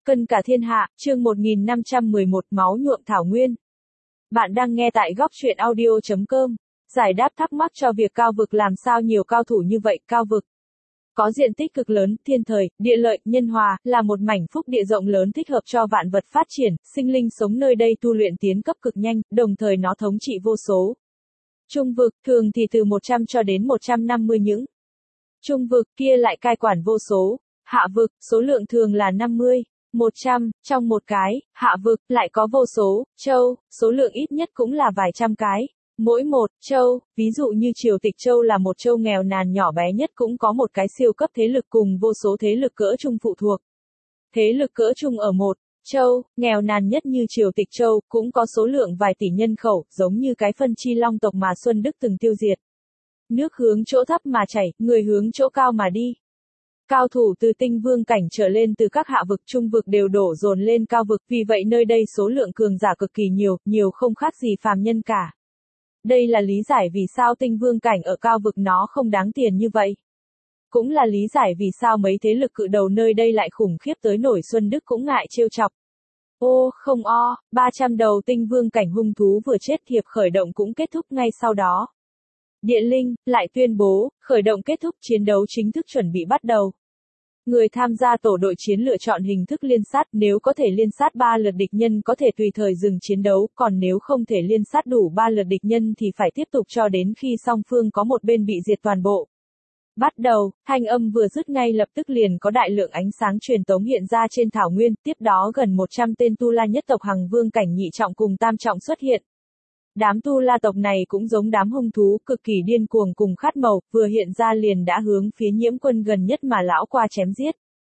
Cân cả thiên hạ, chương 1511 máu nhuộm thảo nguyên. Bạn đang nghe tại góc truyện audio.com. Giải đáp thắc mắc cho việc cao vực làm sao nhiều cao thủ như vậy. Cao vực có diện tích cực lớn, thiên thời, địa lợi, nhân hòa, là một mảnh phúc địa rộng lớn thích hợp cho vạn vật phát triển, sinh linh sống nơi đây tu luyện tiến cấp cực nhanh, đồng thời nó thống trị vô số. Trung vực, thường thì từ 100 cho đến 150 những. Trung vực kia lại cai quản vô số. Hạ vực, số lượng thường là 50, 100, trong một cái. Hạ vực, lại có vô số, châu, số lượng ít nhất cũng là vài trăm cái. Mỗi một châu, ví dụ như Triều Tịch Châu là một châu nghèo nàn nhỏ bé nhất cũng có một cái siêu cấp thế lực cùng vô số thế lực cỡ trung phụ thuộc. Thế lực cỡ trung ở một châu, nghèo nàn nhất như Triều Tịch Châu, cũng có số lượng vài tỷ nhân khẩu, giống như cái phân chi long tộc mà Xuân Đức từng tiêu diệt. Nước hướng chỗ thấp mà chảy, người hướng chỗ cao mà đi. Cao thủ từ tinh vương cảnh trở lên từ các hạ vực trung vực đều đổ dồn lên cao vực, vì vậy nơi đây số lượng cường giả cực kỳ nhiều không khác gì phàm nhân cả. Đây là lý giải vì sao tinh vương cảnh ở cao vực nó không đáng tiền như vậy. Cũng là lý giải vì sao mấy thế lực cự đầu nơi đây lại khủng khiếp tới nổi Xuân Đức cũng ngại trêu chọc. Ô, không o, 300 đầu tinh vương cảnh hung thú vừa chết, hiệp khởi động cũng kết thúc ngay sau đó. Địa Linh lại tuyên bố, khởi động kết thúc, chiến đấu chính thức chuẩn bị bắt đầu. Người tham gia tổ đội chiến lựa chọn hình thức liên sát, nếu có thể liên sát 3 lượt địch nhân có thể tùy thời dừng chiến đấu, còn nếu không thể liên sát đủ 3 lượt địch nhân thì phải tiếp tục cho đến khi song phương có một bên bị diệt toàn bộ. Bắt đầu, thanh âm vừa dứt ngay lập tức liền có đại lượng ánh sáng truyền tống hiện ra trên thảo nguyên, tiếp đó gần 100 tên Tu La nhất tộc Hằng Vương cảnh nhị trọng cùng tam trọng xuất hiện. Đám Tu La tộc này cũng giống đám hung thú, cực kỳ điên cuồng cùng khát màu, vừa hiện ra liền đã hướng phía Nhiễm Quân gần nhất mà lão qua chém giết.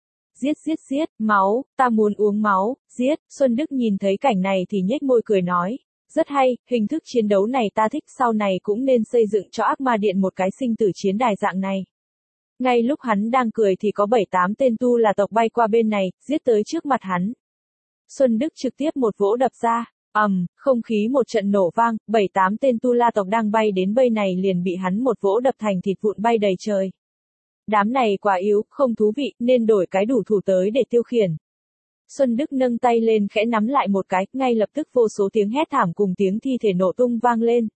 Giết, máu, ta muốn uống máu, giết. Xuân Đức nhìn thấy cảnh này thì nhếch môi cười nói, rất hay, hình thức chiến đấu này ta thích, sau này cũng nên xây dựng cho Ác Ma Điện một cái sinh tử chiến đài dạng này. Ngay lúc hắn đang cười thì có 7-8 tên Tu La tộc bay qua bên này, giết tới trước mặt hắn. Xuân Đức trực tiếp một vỗ đập ra. Không khí một trận nổ vang, 7-8 tên Tu La tộc đang bay đến bên này liền bị hắn một vỗ đập thành thịt vụn bay đầy trời. Đám này quá yếu, không thú vị, nên đổi cái đủ thủ tới để tiêu khiển. Xuân Đức nâng tay lên khẽ nắm lại một cái, ngay lập tức vô số tiếng hét thảm cùng tiếng thi thể nổ tung vang lên.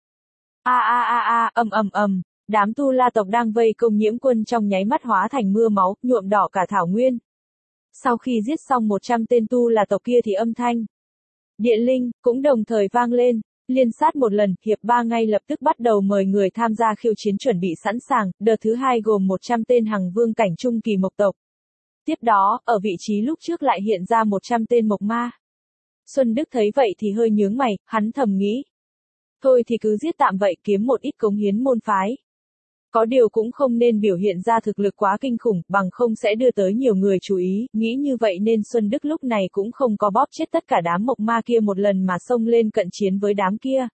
Đám Tu La tộc đang vây công Nhiễm Quân trong nháy mắt hóa thành mưa máu, nhuộm đỏ cả thảo nguyên. Sau khi giết xong 100 tên Tu La tộc kia thì âm thanh Địa Linh cũng đồng thời vang lên, liên sát một lần, hiệp 3 ngay lập tức bắt đầu mời người tham gia khiêu chiến chuẩn bị sẵn sàng, đợt thứ 2 gồm 100 tên Hằng Vương cảnh trung kỳ mộc tộc. Tiếp đó, ở vị trí lúc trước lại hiện ra 100 tên mộc ma. Xuân Đức thấy vậy thì hơi nhướng mày, hắn thầm nghĩ. Thôi thì cứ giết tạm vậy, kiếm một ít cống hiến môn phái. Có điều cũng không nên biểu hiện ra thực lực quá kinh khủng, bằng không sẽ đưa tới nhiều người chú ý, nghĩ như vậy nên Xuân Đức lúc này cũng không có bóp chết tất cả đám mộc ma kia một lần mà xông lên cận chiến với đám kia.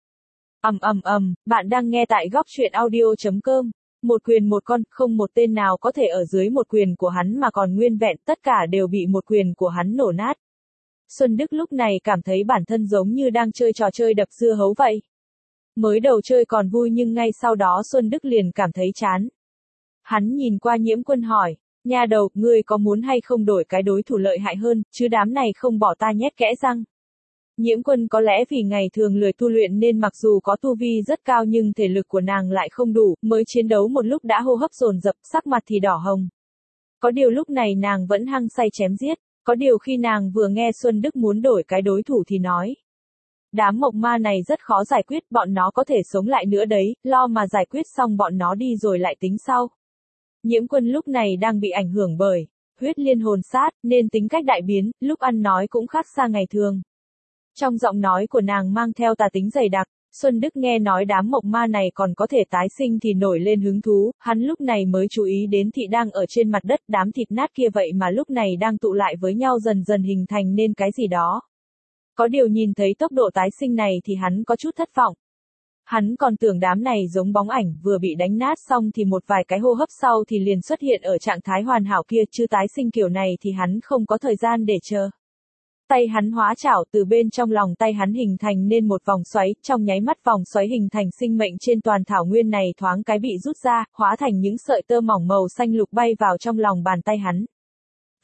Bạn đang nghe tại góc truyện audio.com. Một quyền một con, không một tên nào có thể ở dưới một quyền của hắn mà còn nguyên vẹn, tất cả đều bị một quyền của hắn nổ nát. Xuân Đức lúc này cảm thấy bản thân giống như đang chơi trò chơi đập dưa hấu vậy. Mới đầu chơi còn vui nhưng ngay sau đó Xuân Đức liền cảm thấy chán. Hắn nhìn qua Nhiễm Quân hỏi, nha đầu, ngươi có muốn hay không đổi cái đối thủ lợi hại hơn, chứ đám này không bỏ ta nhét kẽ răng. Nhiễm Quân có lẽ vì ngày thường lười tu luyện nên mặc dù có tu vi rất cao nhưng thể lực của nàng lại không đủ, mới chiến đấu một lúc đã hô hấp dồn dập, sắc mặt thì đỏ hồng. Có điều lúc này nàng vẫn hăng say chém giết, có điều khi nàng vừa nghe Xuân Đức muốn đổi cái đối thủ thì nói. Đám mộc ma này rất khó giải quyết, bọn nó có thể sống lại nữa đấy, lo mà giải quyết xong bọn nó đi rồi lại tính sau. Nhiễm Quân lúc này đang bị ảnh hưởng bởi huyết liên hồn sát, nên tính cách đại biến, lúc ăn nói cũng khác xa ngày thường. Trong giọng nói của nàng mang theo tà tính dày đặc, Xuân Đức nghe nói đám mộc ma này còn có thể tái sinh thì nổi lên hứng thú, hắn lúc này mới chú ý đến thị đang ở trên mặt đất, đám thịt nát kia vậy mà lúc này đang tụ lại với nhau dần dần hình thành nên cái gì đó. Có điều nhìn thấy tốc độ tái sinh này thì hắn có chút thất vọng. Hắn còn tưởng đám này giống bóng ảnh vừa bị đánh nát xong thì một vài cái hô hấp sau thì liền xuất hiện ở trạng thái hoàn hảo kia, chứ tái sinh kiểu này thì hắn không có thời gian để chờ. Tay hắn hóa chảo, từ bên trong lòng tay hắn hình thành nên một vòng xoáy, trong nháy mắt vòng xoáy hình thành sinh mệnh trên toàn thảo nguyên này thoáng cái bị rút ra, hóa thành những sợi tơ mỏng màu xanh lục bay vào trong lòng bàn tay hắn.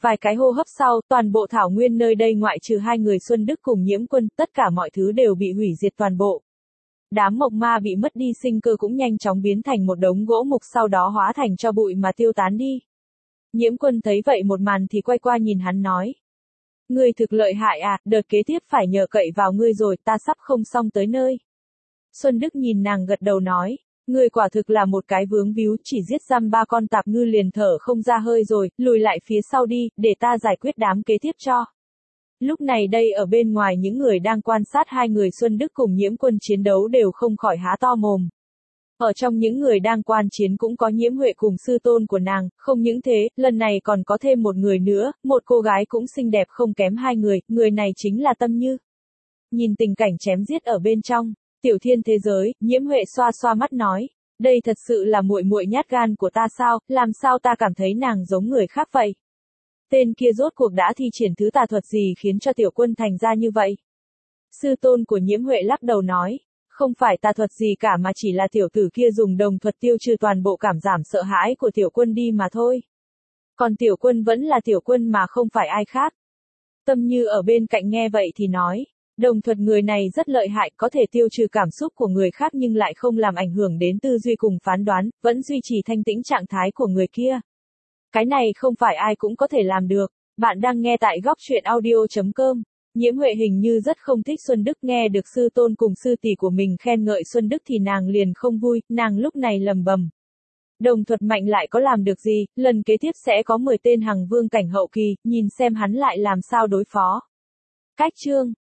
Vài cái hô hấp sau, toàn bộ thảo nguyên nơi đây ngoại trừ hai người Xuân Đức cùng Nhiễm Quân, tất cả mọi thứ đều bị hủy diệt toàn bộ. Đám mộc ma bị mất đi sinh cơ cũng nhanh chóng biến thành một đống gỗ mục sau đó hóa thành tro bụi mà tiêu tán đi. Nhiễm Quân thấy vậy một màn thì quay qua nhìn hắn nói. Ngươi thực lợi hại à, đợt kế tiếp phải nhờ cậy vào ngươi rồi, ta sắp không xong tới nơi. Xuân Đức nhìn nàng gật đầu nói. Ngươi quả thực là một cái vướng víu, chỉ giết giam 3 con tạp ngư liền thở không ra hơi rồi, lùi lại phía sau đi, để ta giải quyết đám kế tiếp cho. Lúc này đây ở bên ngoài những người đang quan sát hai người Xuân Đức cùng Nhiễm Quân chiến đấu đều không khỏi há to mồm. Ở trong những người đang quan chiến cũng có Nhiễm Huệ cùng sư tôn của nàng, không những thế, lần này còn có thêm một người nữa, một cô gái cũng xinh đẹp không kém hai người này chính là Tâm Như. Nhìn tình cảnh chém giết ở bên trong Tiểu Thiên thế giới, Nhiễm Huệ xoa xoa mắt nói, đây thật sự là muội muội nhát gan của ta sao, làm sao ta cảm thấy nàng giống người khác vậy? Tên kia rốt cuộc đã thi triển thứ tà thuật gì khiến cho tiểu quân thành ra như vậy? Sư tôn của Nhiễm Huệ lắc đầu nói, không phải tà thuật gì cả mà chỉ là tiểu tử kia dùng đồng thuật tiêu trừ toàn bộ cảm giảm sợ hãi của tiểu quân đi mà thôi. Còn tiểu quân vẫn là tiểu quân mà không phải ai khác. Tâm Như ở bên cạnh nghe vậy thì nói, đồng thuật người này rất lợi hại, có thể tiêu trừ cảm xúc của người khác nhưng lại không làm ảnh hưởng đến tư duy cùng phán đoán, vẫn duy trì thanh tĩnh trạng thái của người kia. Cái này không phải ai cũng có thể làm được. Bạn đang nghe tại góc truyện audio.com. Nhiễm Huệ hình như rất không thích Xuân Đức, nghe được sư tôn cùng sư tỷ của mình khen ngợi Xuân Đức thì nàng liền không vui, nàng lúc này lầm bầm. Đồng thuật mạnh lại có làm được gì, lần kế tiếp sẽ có 10 tên hằng vương cảnh hậu kỳ, nhìn xem hắn lại làm sao đối phó. Cách chương